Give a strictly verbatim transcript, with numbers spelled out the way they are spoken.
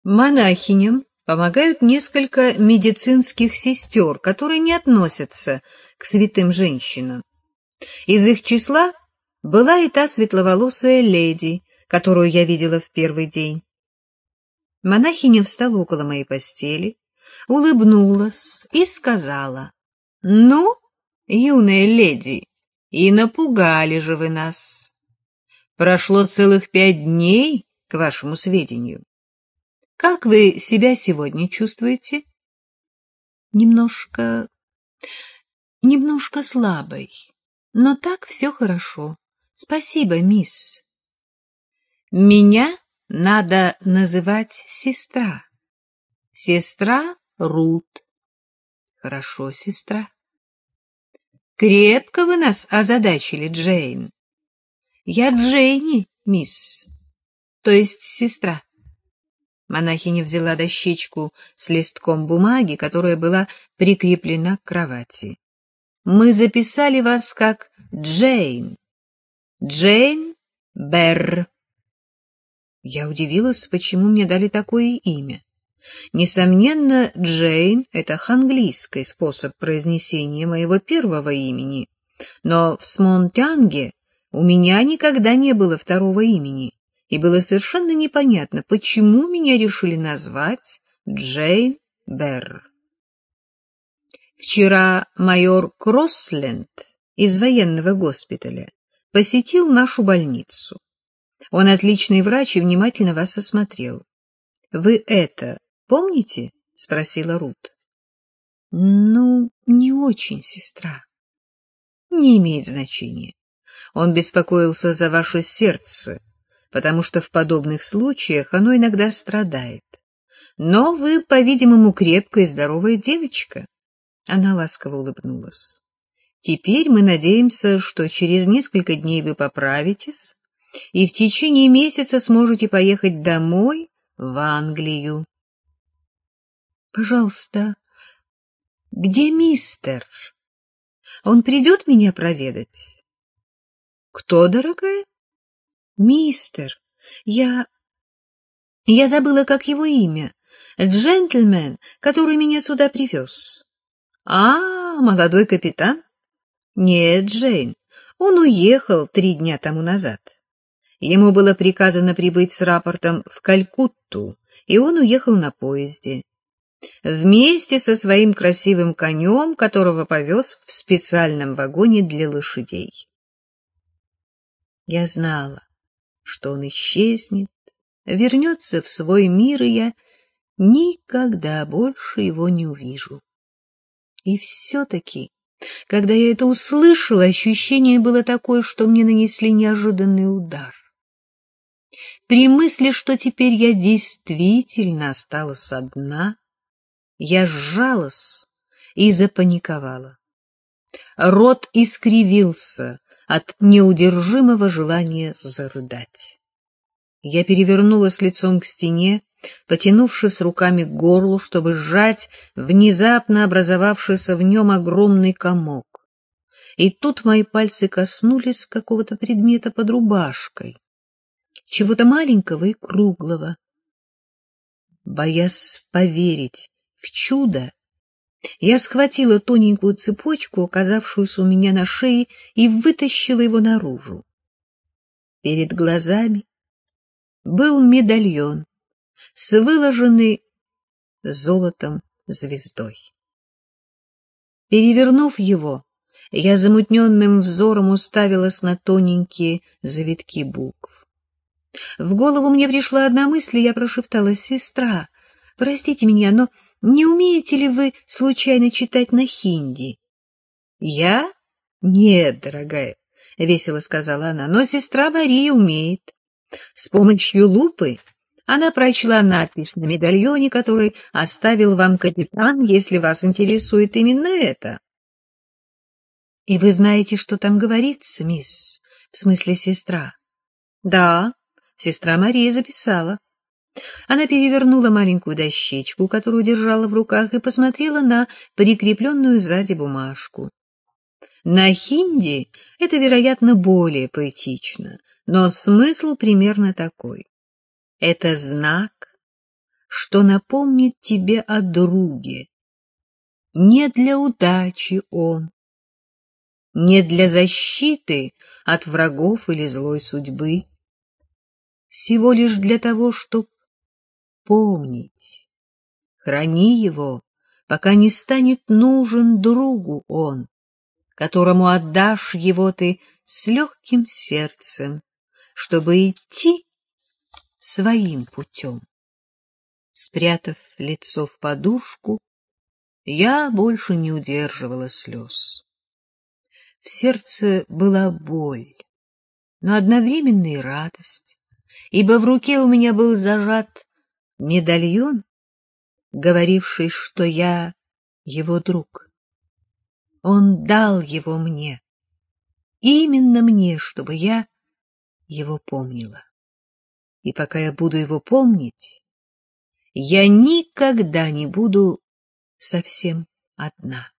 Монахиням помогают несколько медицинских сестер, которые не относятся к святым женщинам. Из их числа была и та светловолосая леди, которую я видела в первый день. Монахиня встала около моей постели, улыбнулась и сказала: «Ну, юная леди, и напугали же вы нас. Прошло целых пять дней, к вашему сведению. Как вы себя сегодня чувствуете?» «Немножко... немножко слабой, но так все хорошо. Спасибо, мисс». «Меня надо называть сестра. Сестра Рут». «Хорошо, сестра». «Крепко вы нас озадачили, Джейн». «Я Джейни, мисс, то есть сестра». Монахиня взяла дощечку с листком бумаги, которая была прикреплена к кровати. «Мы записали вас как Джейн. Джейн Берр». Я удивилась, почему мне дали такое имя. Несомненно, Джейн — это ханглийский способ произнесения моего первого имени, но в Смонтянге у меня никогда не было второго имени, и было совершенно непонятно, почему меня решили назвать Джейн Берр. Вчера майор Кроссленд из военного госпиталя посетил нашу больницу. Он отличный врач и внимательно вас осмотрел. Вы это помните? — спросила Рут. — Ну, не очень, сестра. — Не имеет значения. Он беспокоился за ваше сердце, потому что в подобных случаях оно иногда страдает. Но вы, по-видимому, крепкая и здоровая девочка. Она ласково улыбнулась. Теперь мы надеемся, что через несколько дней вы поправитесь и в течение месяца сможете поехать домой в Англию. Пожалуйста, где мистер? Он придет меня проведать? Кто, дорогая? Мистер. Я... Я забыла, как его имя. Джентльмен, который меня сюда привез. А, молодой капитан? Нет, Джейн, он уехал три дня тому назад. Ему было приказано прибыть с рапортом в Калькутту, и он уехал на поезде. Вместе со своим красивым конем, которого повез в специальном вагоне для лошадей. Я знала, что он исчезнет, вернется в свой мир, и я никогда больше его не увижу. И все-таки, когда я это услышала, ощущение было такое, что мне нанесли неожиданный удар. При мысли, что теперь я действительно осталась одна, я сжалась и запаниковала. Рот искривился от неудержимого желания зарыдать. Я перевернулась лицом к стене, потянувшись руками к горлу, чтобы сжать внезапно образовавшийся в нем огромный комок. И тут мои пальцы коснулись какого-то предмета под рубашкой, чего-то маленького и круглого. Боясь поверить в чудо, я схватила тоненькую цепочку, оказавшуюся у меня на шее, и вытащила его наружу. Перед глазами был медальон с выложенной золотом звездой. Перевернув его, я замутненным взором уставилась на тоненькие завитки букв. В голову мне пришла одна мысль, и я прошептала: «Сестра, простите меня, но не умеете ли вы случайно читать на хинди?» «Я? Нет, дорогая», — весело сказала она, — «но сестра Мария умеет». С помощью лупы она прочла надпись на медальоне, который оставил вам капитан, если вас интересует именно это. — И вы знаете, что там говорится, мисс? В смысле, сестра? — Да, сестра Мария записала. Она перевернула маленькую дощечку, которую держала в руках, и посмотрела на прикрепленную сзади бумажку. На хинди это, вероятно, более поэтично, но смысл примерно такой. Это знак, что напомнит тебе о друге. Не для удачи он, не для защиты от врагов или злой судьбы, всего лишь для того, чтоб помнить. Храни его, пока не станет нужен другу он, которому отдашь его ты с легким сердцем, чтобы идти своим путем. Спрятав лицо в подушку, я больше не удерживала слез. В сердце была боль, но одновременно и радость, ибо в руке у меня был зажат медальон, говоривший, что я его друг. Он дал его мне, именно мне, чтобы я его помнила. И пока я буду его помнить, я никогда не буду совсем одна.